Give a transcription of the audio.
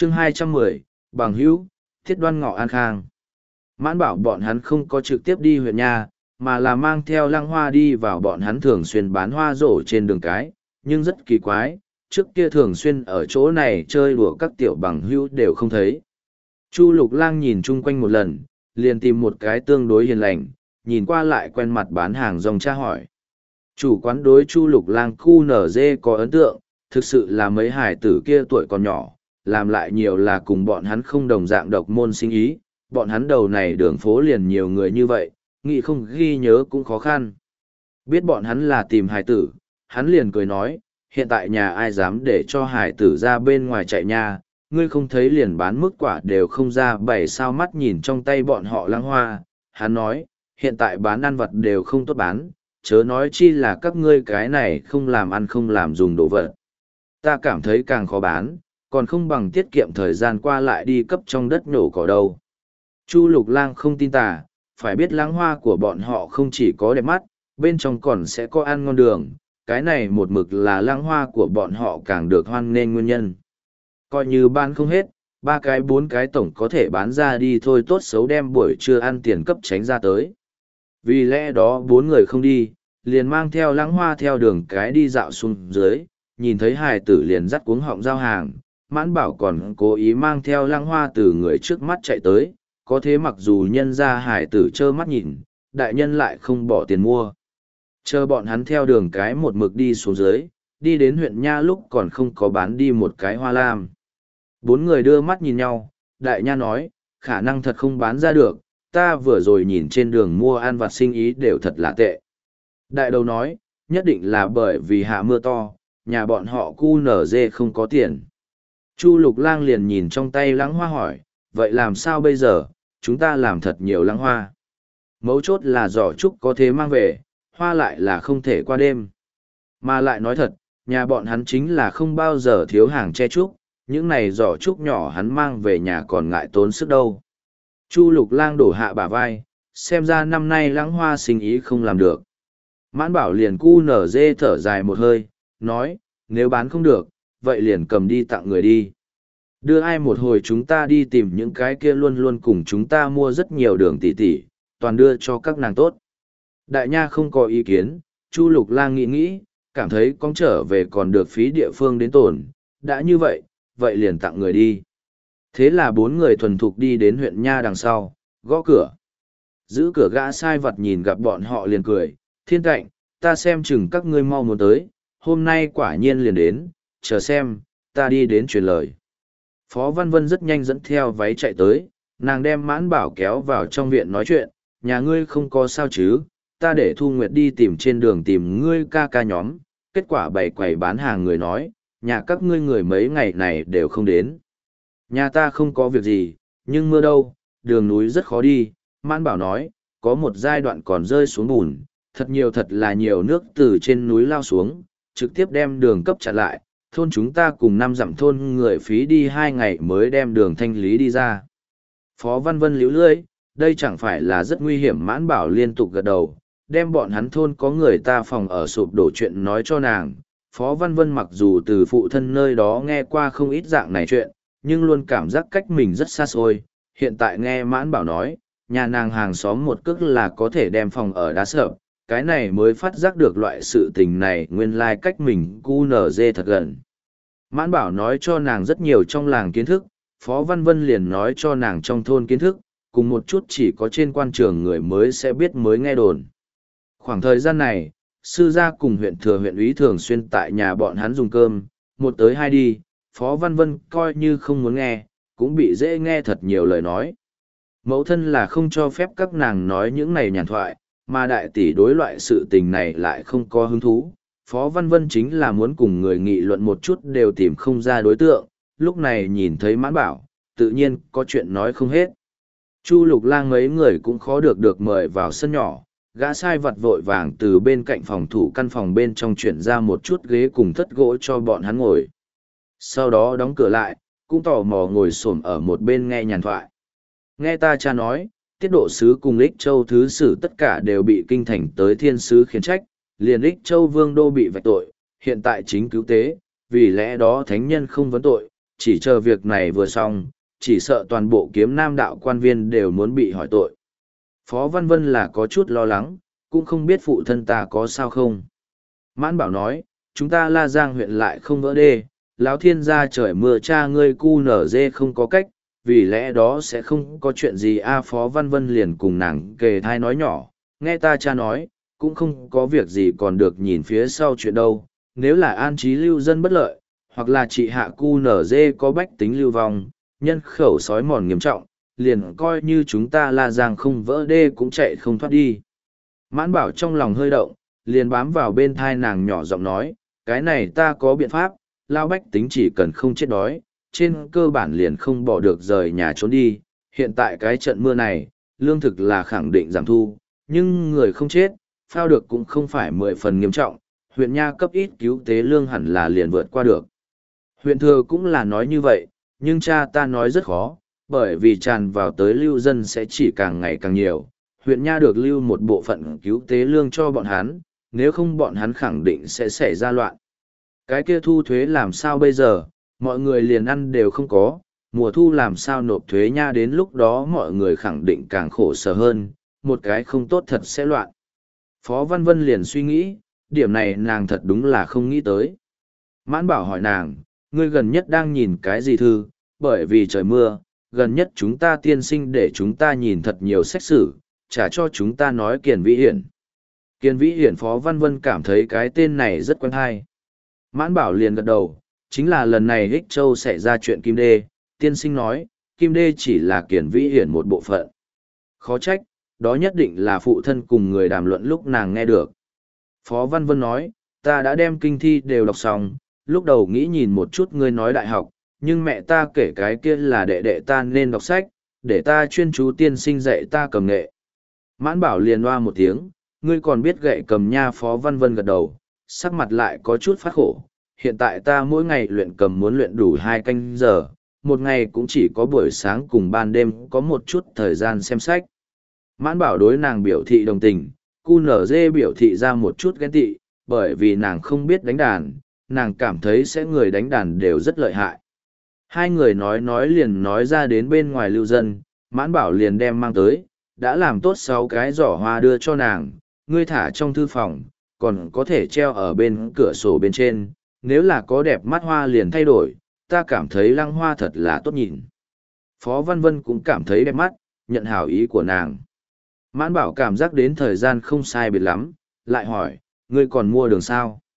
chương 210, bằng hữu, thiết đoan ngọ an khang. Mãn bảo bọn hắn không có trực tiếp đi huyện nha, mà là mang theo lăng hoa đi vào bọn hắn thường xuyên bán hoa rổ trên đường cái, nhưng rất kỳ quái, trước kia thường xuyên ở chỗ này chơi đùa các tiểu bằng hữu đều không thấy. Chu Lục Lang nhìn chung quanh một lần, liền tìm một cái tương đối hiền lành, nhìn qua lại quen mặt bán hàng rong tra hỏi. Chủ quán đối Chu Lục Lang khu nở dê có ấn tượng, thực sự là mấy hải tử kia tuổi còn nhỏ, làm lại nhiều là cùng bọn hắn không đồng dạng độc môn sinh ý, bọn hắn đầu này đường phố liền nhiều người như vậy, nghĩ không ghi nhớ cũng khó khăn. Biết bọn hắn là tìm hải tử, hắn liền cười nói, hiện tại nhà ai dám để cho hải tử ra bên ngoài chạy nha, ngươi không thấy liền bán mức quả đều không ra bảy sao mắt nhìn trong tay bọn họ lăng hoa. Hắn nói, hiện tại bán ăn vật đều không tốt bán, chớ nói chi là các ngươi cái này không làm ăn không làm dùng đồ vật. Ta cảm thấy càng khó bán, còn không bằng tiết kiệm thời gian qua lại đi cấp trong đất nhổ cỏ đâu. Chu Lục Lang không tin tà, phải biết lăng hoa của bọn họ không chỉ có đẹp mắt, bên trong còn sẽ có ăn ngon đường, cái này một mực là lăng hoa của bọn họ càng được hoan nghênh nguyên nhân. Coi như bán không hết, 3 cái 4 cái tổng có thể bán ra đi thôi, tốt xấu đem buổi trưa ăn tiền cấp tránh ra tới. Vì lẽ đó 4 người không đi, liền mang theo lăng hoa theo đường cái đi dạo xuống dưới, nhìn thấy hài tử liền dắt cuống họng giao hàng, Mãn Bảo còn cố ý mang theo lăng hoa từ người trước mắt chạy tới, có thế mặc dù nhân ra hải tử trơ mắt nhìn, đại nhân lại không bỏ tiền mua. Chờ bọn hắn theo đường cái một mực đi xuống dưới, đi đến huyện Nha lúc còn không có bán đi một cái hoa lam. 4 người đưa mắt nhìn nhau, đại nha nói, khả năng thật không bán ra được, ta vừa rồi nhìn trên đường mua ăn vặt sinh ý đều thật là tệ. Đại đầu nói, nhất định là bởi vì hạ mưa to, nhà bọn họ cu nở dê không có tiền. Chu Lục Lang liền nhìn trong tay lăng hoa hỏi, vậy làm sao bây giờ, chúng ta làm thật nhiều lăng hoa. Mấu chốt là giỏ trúc có thế mang về, hoa lại là không thể qua đêm. Mà lại nói thật, nhà bọn hắn chính là không bao giờ thiếu hàng che trúc, những này giỏ trúc nhỏ hắn mang về nhà còn ngại tốn sức đâu. Chu Lục Lang đổ hạ bả vai, xem ra năm nay lăng hoa sinh ý không làm được. Mãn Bảo liền cu nở dê thở dài một hơi, nói, nếu bán không được, vậy liền cầm đi tặng người đi. Đưa ai một hồi chúng ta đi tìm những cái kia luôn luôn cùng chúng ta mua rất nhiều đường tỷ tỷ, toàn đưa cho các nàng tốt. Đại nha không có ý kiến, Chu Lục Lang nghĩ nghĩ, cảm thấy con trở về còn được phí địa phương đến tổn, đã như vậy, vậy liền tặng người đi. Thế là 4 người thuần thục đi đến huyện Nha đằng sau, gõ cửa. Giữ cửa gã sai vật nhìn gặp bọn họ liền cười, thiên cạnh, ta xem chừng các ngươi mau muốn tới, hôm nay quả nhiên liền đến, chờ xem, ta đi đến truyền lời. Phó Văn Vân rất nhanh dẫn theo váy chạy tới, nàng đem Mãn Bảo kéo vào trong viện nói chuyện, nhà ngươi không có sao chứ, ta để Thu Nguyệt đi tìm trên đường tìm ngươi ca ca nhóm, kết quả bày quầy bán hàng người nói, nhà các ngươi người mấy ngày này đều không đến. Nhà ta không có việc gì, nhưng mưa đâu, đường núi rất khó đi, Mãn Bảo nói, có một giai đoạn còn rơi xuống bùn, thật là nhiều nước từ trên núi lao xuống, trực tiếp đem đường cấp chặn lại, thôn chúng ta cùng 5 dặm thôn người phí đi 2 ngày mới đem đường thanh lý đi ra. Phó Văn Vân liễu lưỡi, đây chẳng phải là rất nguy hiểm. Mãn Bảo liên tục gật đầu, đem bọn hắn thôn có người ta phòng ở sụp đổ chuyện nói cho nàng. Phó Văn Vân mặc dù từ phụ thân nơi đó nghe qua không ít dạng này chuyện, nhưng luôn cảm giác cách mình rất xa xôi. Hiện tại nghe Mãn Bảo nói, nhà nàng hàng xóm một cước là có thể đem phòng ở đá sập, cái này mới phát giác được loại sự tình này nguyên lai cách mình cu nở dê thật gần. Mãn Bảo nói cho nàng rất nhiều trong làng kiến thức, Phó Văn Vân liền nói cho nàng trong thôn kiến thức, cùng một chút chỉ có trên quan trường người mới sẽ biết mới nghe đồn. Khoảng thời gian này, sư gia cùng huyện thừa huyện úy thường xuyên tại nhà bọn hắn dùng cơm, 1 tới 2 đi, Phó Văn Vân coi như không muốn nghe, cũng bị dễ nghe thật nhiều lời nói. Mẫu thân là không cho phép các nàng nói những này nhàn thoại, mà đại tỷ đối loại sự tình này lại không có hứng thú. Phó Văn Vân chính là muốn cùng người nghị luận một chút đều tìm không ra đối tượng, lúc này nhìn thấy Mãn Bảo, tự nhiên có chuyện nói không hết. Chu Lục Lang mấy người cũng khó được mời vào sân nhỏ, gã sai vặt vội vàng từ bên cạnh phòng thủ căn phòng bên trong chuyển ra một chút ghế cùng thất gỗ cho bọn hắn ngồi. Sau đó đóng cửa lại, cũng tò mò ngồi xổm ở một bên nghe nhàn thoại. Nghe ta cha nói, Tiết Độ Sứ cùng Ích Châu Thứ Sử tất cả đều bị kinh thành tới thiên sứ khiển trách, liền Ích Châu Vương Đô bị vạch tội, hiện tại chính cứu tế, vì lẽ đó thánh nhân không vấn tội, chỉ chờ việc này vừa xong, chỉ sợ toàn bộ kiếm nam đạo quan viên đều muốn bị hỏi tội. Phó Văn Vân là có chút lo lắng, cũng không biết phụ thân ta có sao không. Mãn Bảo nói, chúng ta La Giang huyện lại không vỡ đê, lão thiên gia trời mưa cha ngươi cu nở dê không có cách, vì lẽ đó sẽ không có chuyện gì. Phó Văn Vân liền cùng nàng kề thai nói nhỏ, nghe ta cha nói, cũng không có việc gì còn được nhìn phía sau chuyện đâu, nếu là an trí lưu dân bất lợi, hoặc là trị hạ cu nở dê có bách tính lưu vong, nhân khẩu sói mòn nghiêm trọng, liền coi như chúng ta La Giang không vỡ đê cũng chạy không thoát đi. Mãn Bảo trong lòng hơi động, liền bám vào bên thai nàng nhỏ giọng nói, cái này ta có biện pháp, lao bách tính chỉ cần không chết đói, trên cơ bản liền không bỏ được rời nhà trốn đi. Hiện tại cái trận mưa này, lương thực là khẳng định giảm thu, nhưng người không chết, phao được cũng không phải 10 phần nghiêm trọng, huyện nha cấp ít cứu tế lương hẳn là liền vượt qua được. Huyện thừa cũng là nói như vậy, nhưng cha ta nói rất khó, bởi vì tràn vào tới lưu dân sẽ chỉ càng ngày càng nhiều. Huyện nha được lưu một bộ phận cứu tế lương cho bọn hắn, nếu không bọn hắn khẳng định sẽ xảy ra loạn. Cái kia thu thuế làm sao bây giờ, mọi người liền ăn đều không có, mùa thu làm sao nộp thuế nha, đến lúc đó mọi người khẳng định càng khổ sở hơn, một cái không tốt thật sẽ loạn. Phó Văn Vân liền suy nghĩ, điểm này nàng thật đúng là không nghĩ tới. Mãn Bảo hỏi nàng, ngươi gần nhất đang nhìn cái gì thư, bởi vì trời mưa, gần nhất chúng ta tiên sinh để chúng ta nhìn thật nhiều sách sử, trả cho chúng ta nói Kiền Vĩ Hiển. Kiền Vĩ Hiển Phó Văn Vân cảm thấy cái tên này rất quen hay. Mãn Bảo liền gật đầu, chính là lần này Ích Châu xảy ra chuyện Kim Đê, tiên sinh nói, Kim Đê chỉ là Kiền Vĩ Hiển một bộ phận. Khó trách, đó nhất định là phụ thân cùng người đàm luận lúc nàng nghe được. Phó Văn Vân nói, ta đã đem kinh thi đều đọc xong, lúc đầu nghĩ nhìn một chút ngươi nói đại học, nhưng mẹ ta kể cái kia là đệ đệ ta nên đọc sách, để ta chuyên chú tiên sinh dạy ta cầm nghệ. Mãn Bảo liền hoa một tiếng, ngươi còn biết gậy cầm nha. Phó Văn Vân gật đầu, sắc mặt lại có chút phát khổ. Hiện tại ta mỗi ngày luyện cầm muốn luyện đủ 2 canh giờ, một ngày cũng chỉ có buổi sáng cùng ban đêm có một chút thời gian xem sách. Mãn Bảo đối nàng biểu thị đồng tình, cu nở dê biểu thị ra một chút ghen tị, bởi vì nàng không biết đánh đàn, nàng cảm thấy sẽ người đánh đàn đều rất lợi hại. Hai người nói liền nói ra đến bên ngoài lưu dân, Mãn Bảo liền đem mang tới, đã làm tốt 6 cái giỏ hoa đưa cho nàng, ngươi thả trong thư phòng, còn có thể treo ở bên cửa sổ bên trên, nếu là có đẹp mắt hoa liền thay đổi, ta cảm thấy lăng hoa thật là tốt nhìn. Phó Văn Vân cũng cảm thấy đẹp mắt, nhận hảo ý của nàng. Mãn Bảo cảm giác đến thời gian không sai biệt lắm, lại hỏi, ngươi còn mua đường sao?